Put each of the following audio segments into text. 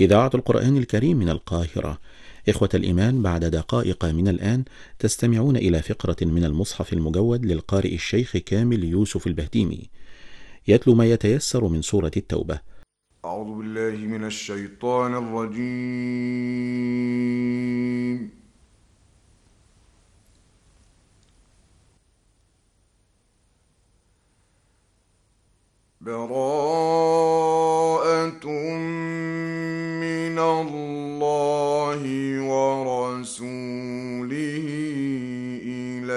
إذاعة القرآن الكريم من القاهرة. إخوة الإيمان، بعد دقائق من الآن تستمعون إلى فقرة من المصحف المجود للقارئ الشيخ كامل يوسف البهتيمي، يتلو ما يتيسر من سورة التوبة. أعوذ بالله من الشيطان الرجيم. براءة من الله ورسوله إلى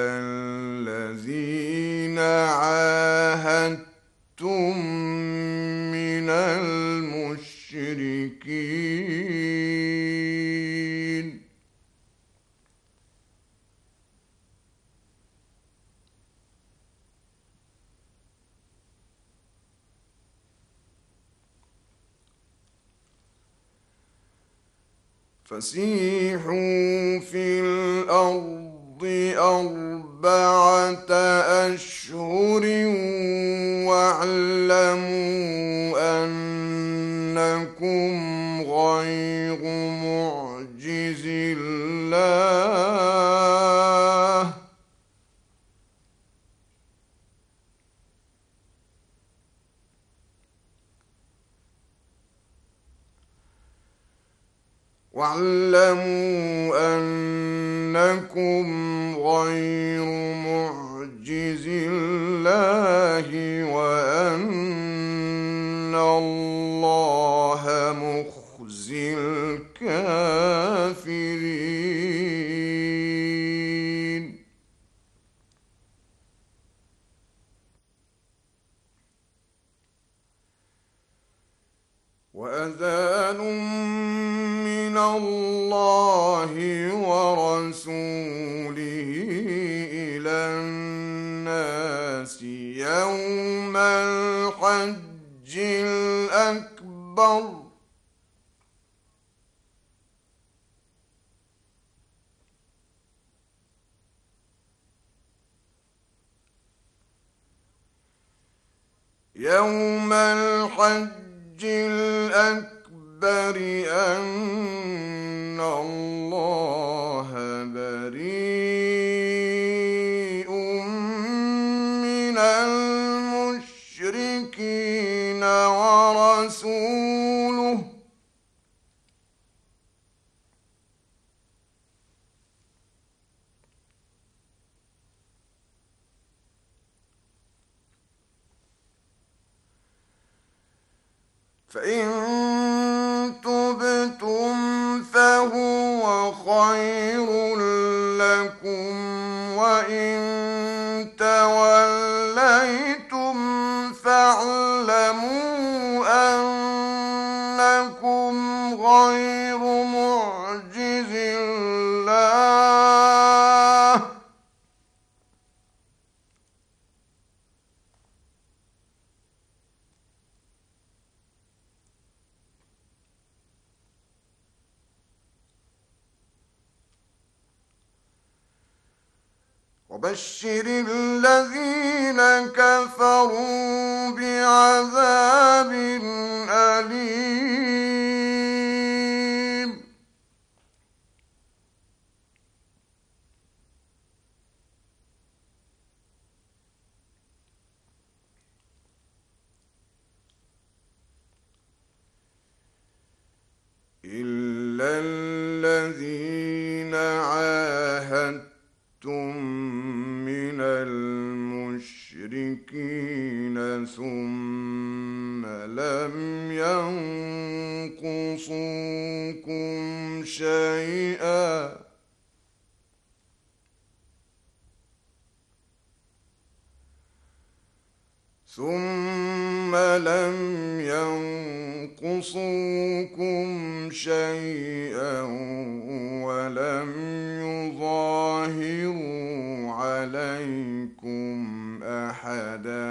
الذين عاهدتم من المشركين. فسيحوا في الأرض 4 أشهر واعلموا أنكم غير معجز الله واعلموا أنكم غير معجز الله وأن الله مخزي الكافرين. وأذان من الله ورسوله إلى الناس يوم الحج الأكبر أن الله بريء من المشركين ورسوله فإن تبتم فهو خير لكم وإن توليتم فاعلموا أنكم غير معجز الله وبشر الذين كفروا بعذاب أليم. إلا الذين عاهدتم من المشركين ثم لم ينقصوكم شيئا ولم يظاهروا عليكم أحدا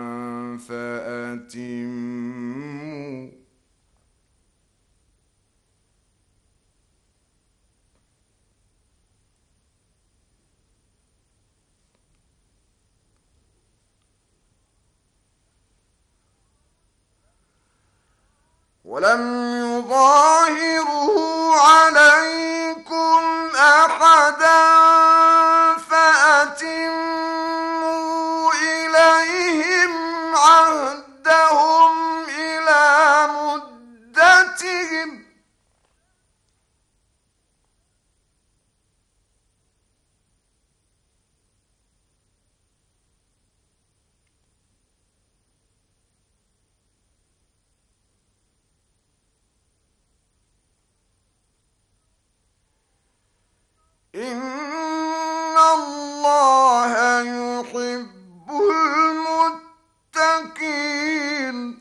فأتموا ولم يظاهروا عليكم أحدا فأتموا إليهم عهدهم إلى مدتهم إن الله يحب المتقين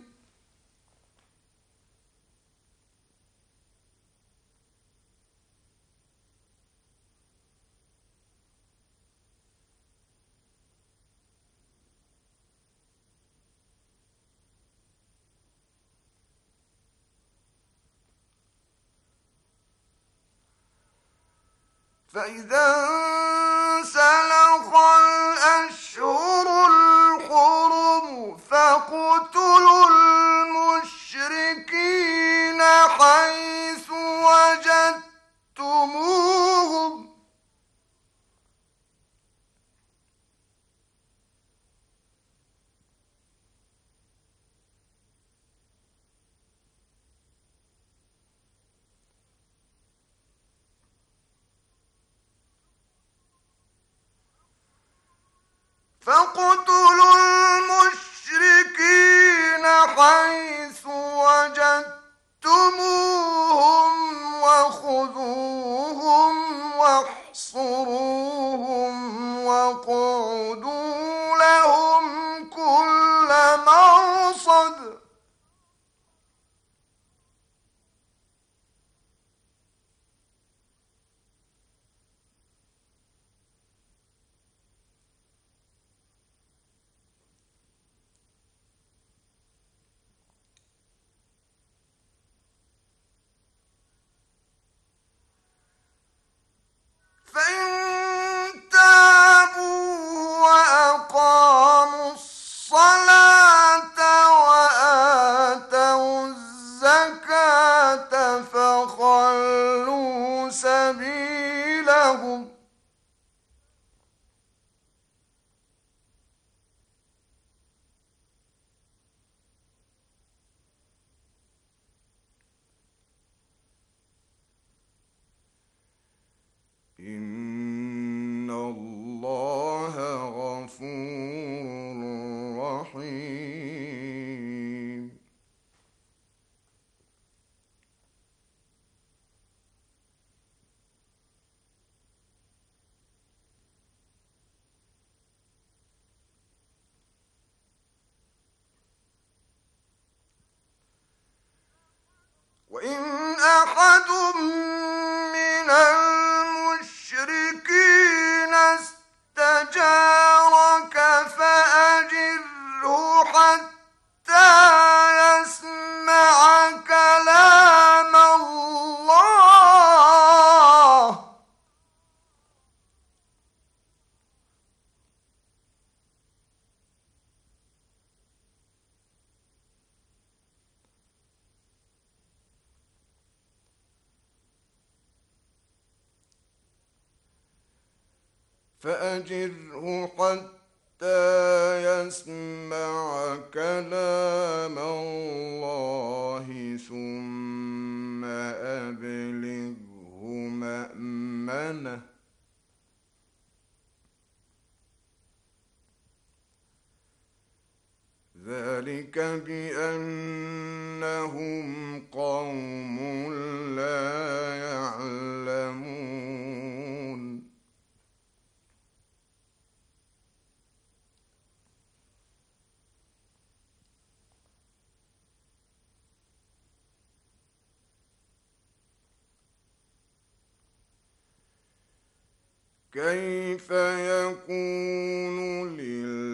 فإذا انسلخ الأشهر الحرم فاقتلوا المشركين حيث وجدتموهم فاقتلوا المشركين حيث وجدتموهم وخذوهم واحصروهم واقعدوا لهم كل مرصد فإن تابوا وأقاموا الصلاة وآتوا الزكاة فخلوا سبيلهم إن الله غفور رحيم وإن أحد من المشركين استجارك فأجره حتى يسمع كلام الله فأجره حتى يسمع كلام الله ثم أبلغه مأمنه ذلك بأنهم قوم لا يعلمون كيف يكون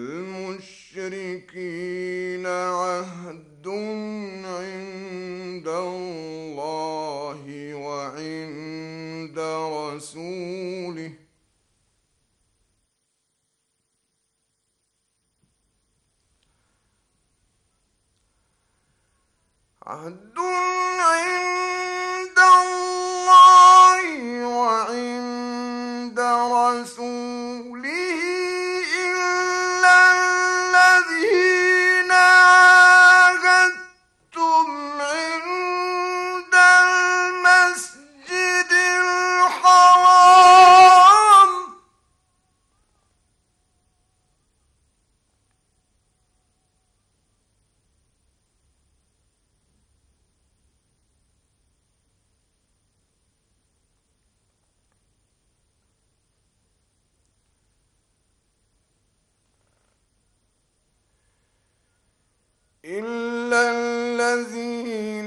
للمشركين عهد عند الله وعند رسوله عهد عند إلا الذين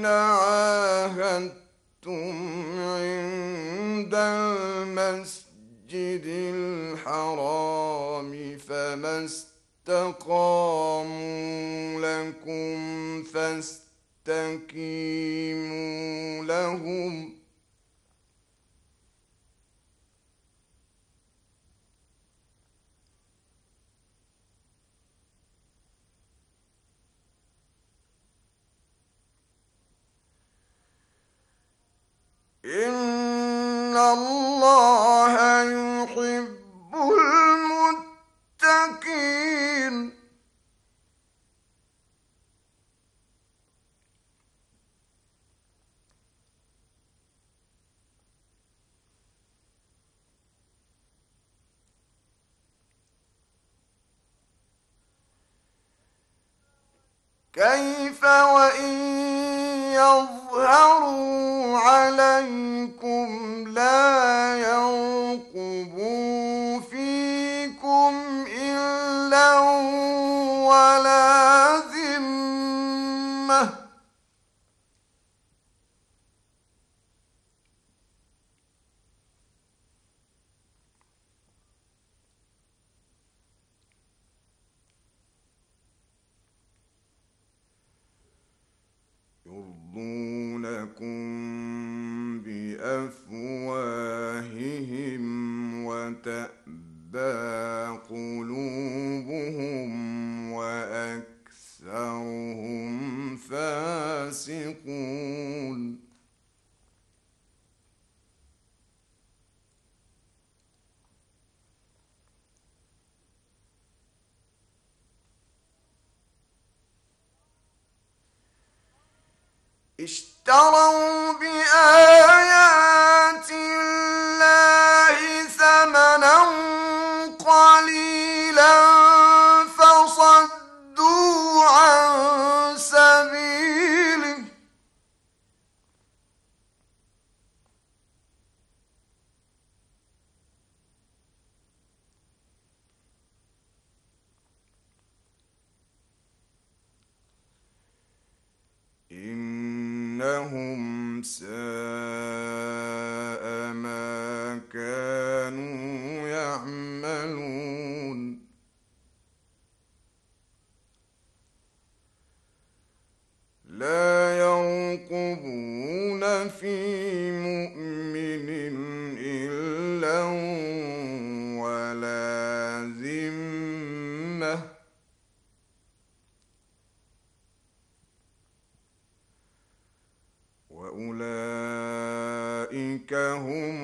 عاهدتم عند المسجد الحرام فما استقاموا لكم فاستقيموا لهم إن الله يحب المتقين كيف وإن يظهروا عليكم لا يرقبوا فيكم إلا ولا ذمة يرضونكم بأفواههم وتأبى قلوبهم وأكثرهم فاسقون اشتروا بآيات الله ثمنا قليلا فصدوا عن سبيله إنهم ساء ما كانوا يعملون لا يرقبون في مؤمن إلا ولا ذمة وأولئك هم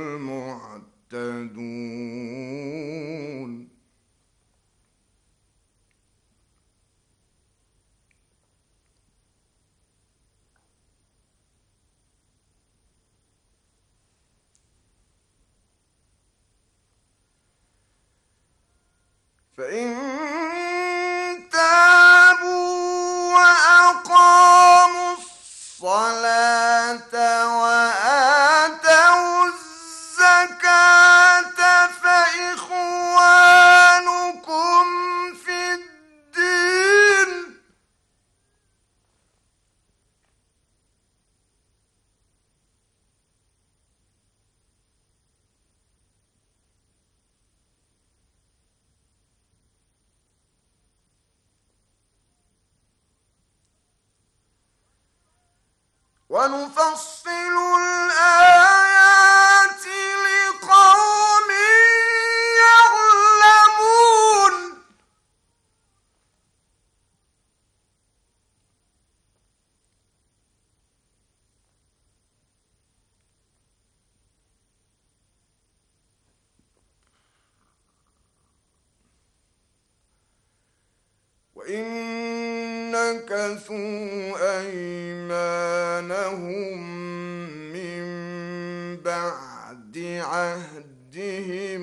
المعتدون فإن تابوا وأقاموا الصلاة وآتوا الزكاة فإخوانكم في الدين ونفصل الآيات لقوم يعلمون وإن نكثوا أيمانهم من بعد عهدهم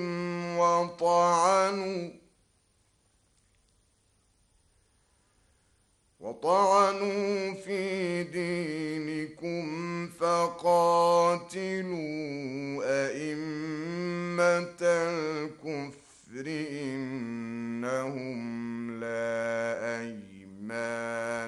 وطعنوا في دينكم فقاتلوا أئمة الكفر إنهم لا أيمان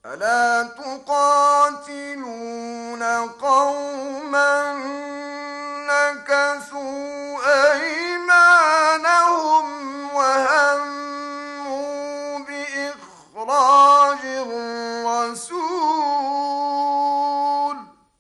ألا تقاتلون قوما نكثوا أيمانهم وهموا بإخراج الرسول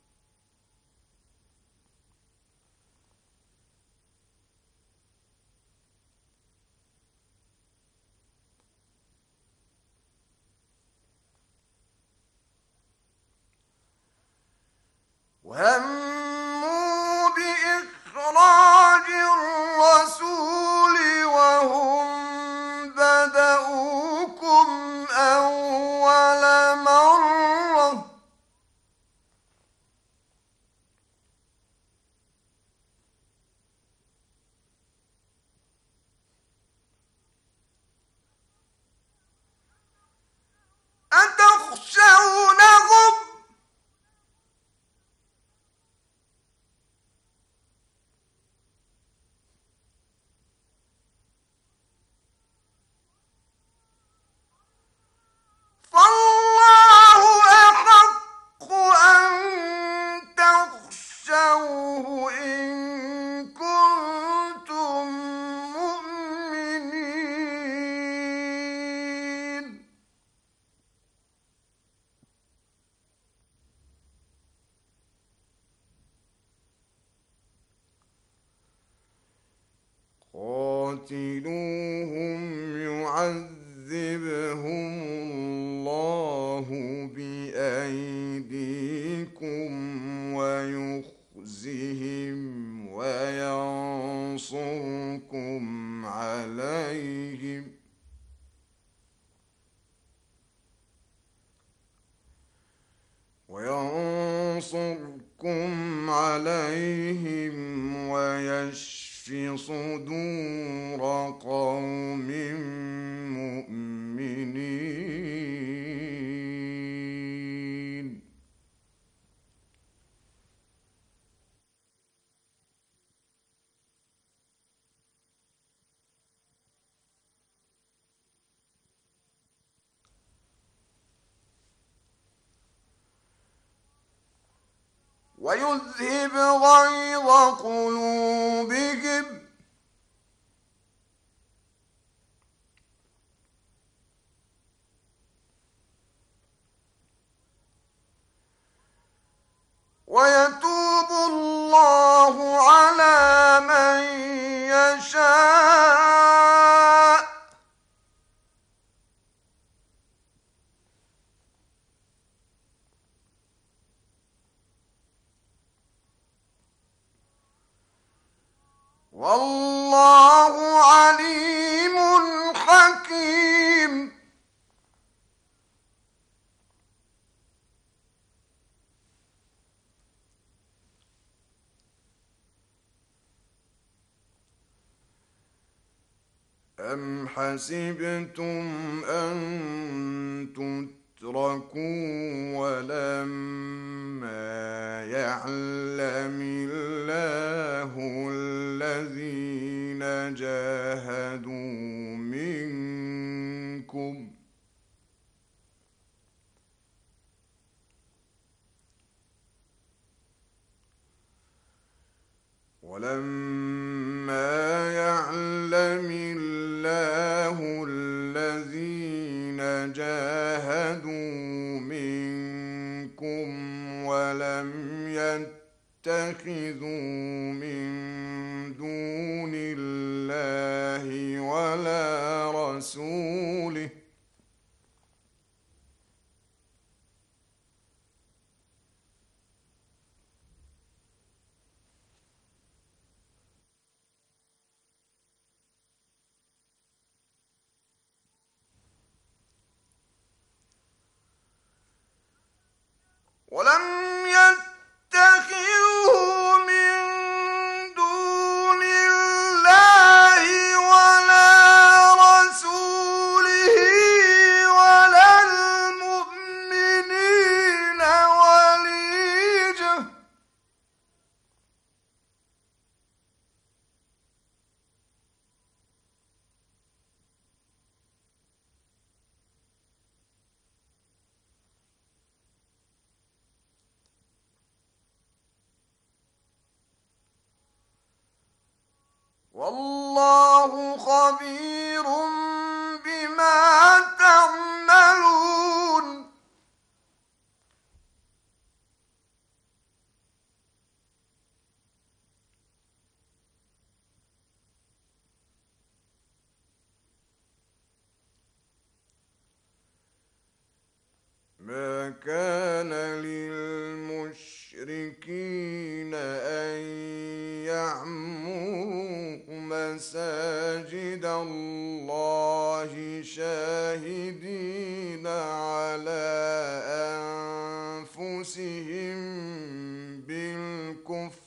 وهم بدؤوكم أول مرة أتخشونهم فالله أحق أن تخشوه إن كنتم مؤمنين قاتلوهم يعذبهم الله بأيديكم ويخزهم وينصركم عليهم ويشف صدور قوم مؤمنين ويذهب غيظ قلوبهم ويتوب الله على من يشاء والله عليم حكيم أم حسبتم أن تتركوا ولما يعلم الله الذين جاهدوا منكم ولم يتخذوا من دون الله ولا رسوله والله خبير بما تعملون ما كان للمشركين أن يعمروا مساجد الله شاهدين على أنفسهم بالكفر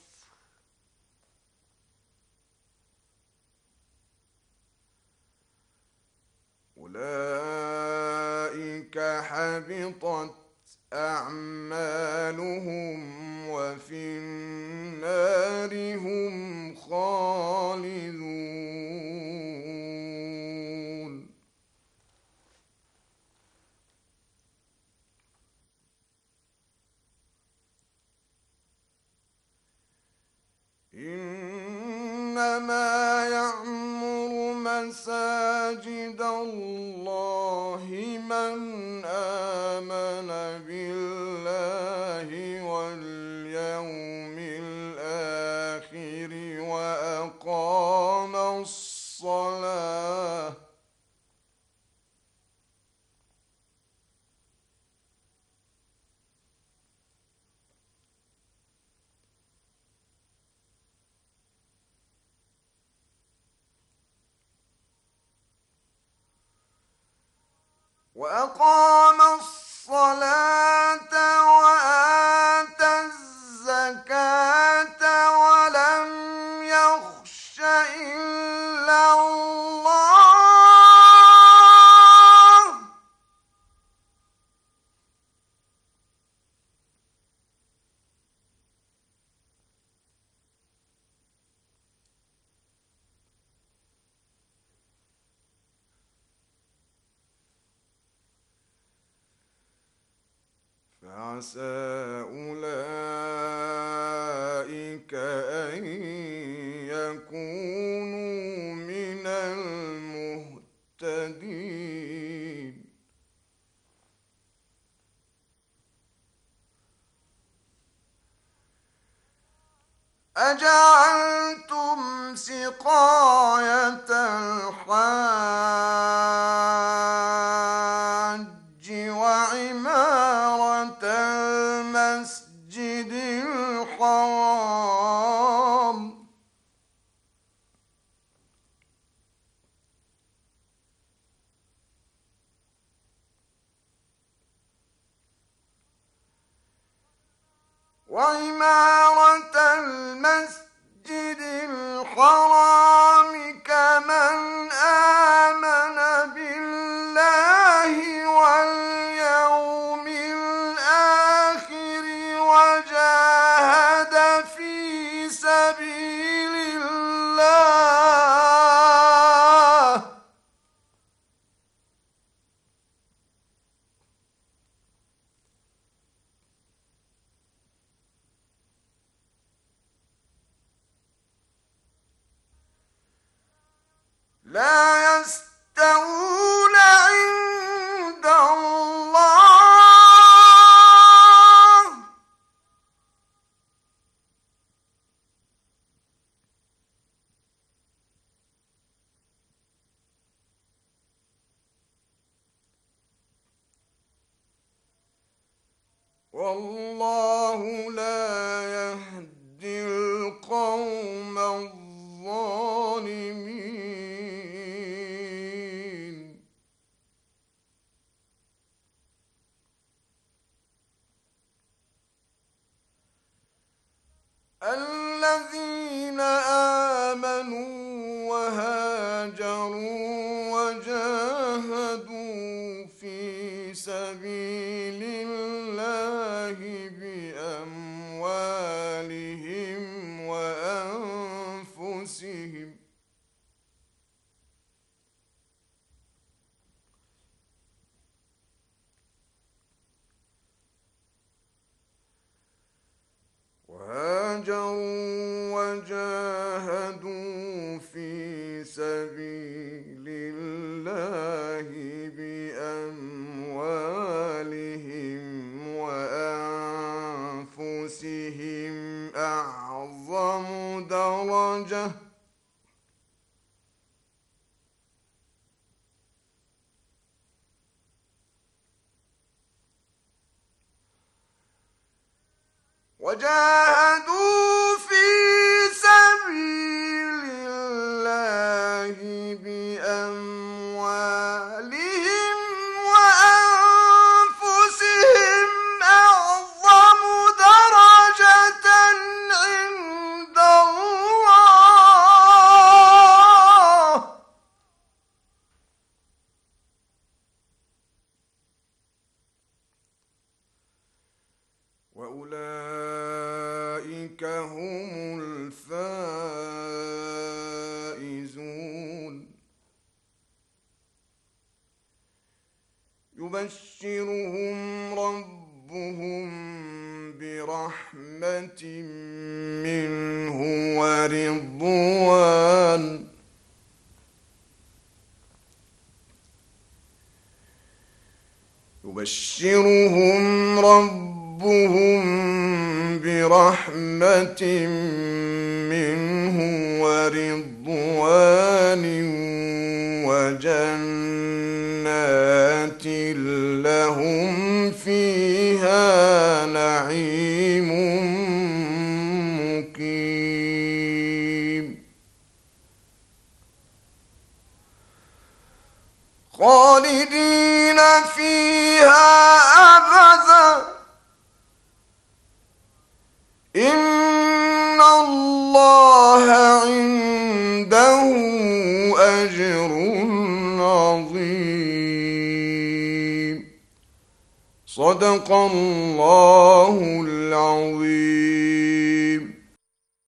أولئك حبطت أعمالهم وفي النار هم خالدون إنما يعمر مساجد الله من آمن بالله واليوم الآخر وأقام الصلاة وآتى الزكاة ولم يخش إلا الله فعسى أولئك أن يكونوا من المهتدين أجعلتم سقاية الحاج وعمارة المسجد الحرام كمن آمن بالله واليوم الآخر وجاهد في سبيل الله لا يستوون عند الله والله لا يهدي القوم الظالمين الذين آمنوا وهاجروا وجاهدوا في سبيل الله بأموالهم وأنفسهم وجاهدوا في سبيل الله بأموالهم وأنفسهم أعظم درجة وجاهدوا في سبيل الله بأموالهم وأنفسهم أعظم درجة عند الله وأولئك هم الفائزون يبشرهم ربهم برحمة منه ورضوان يبشرهم ربهم برحمة منه ورضوان وجنات لهم فيها نعيم مقيم خالدين فيها أبدا إن الله عنده أجر عظيم صدق الله العظيم.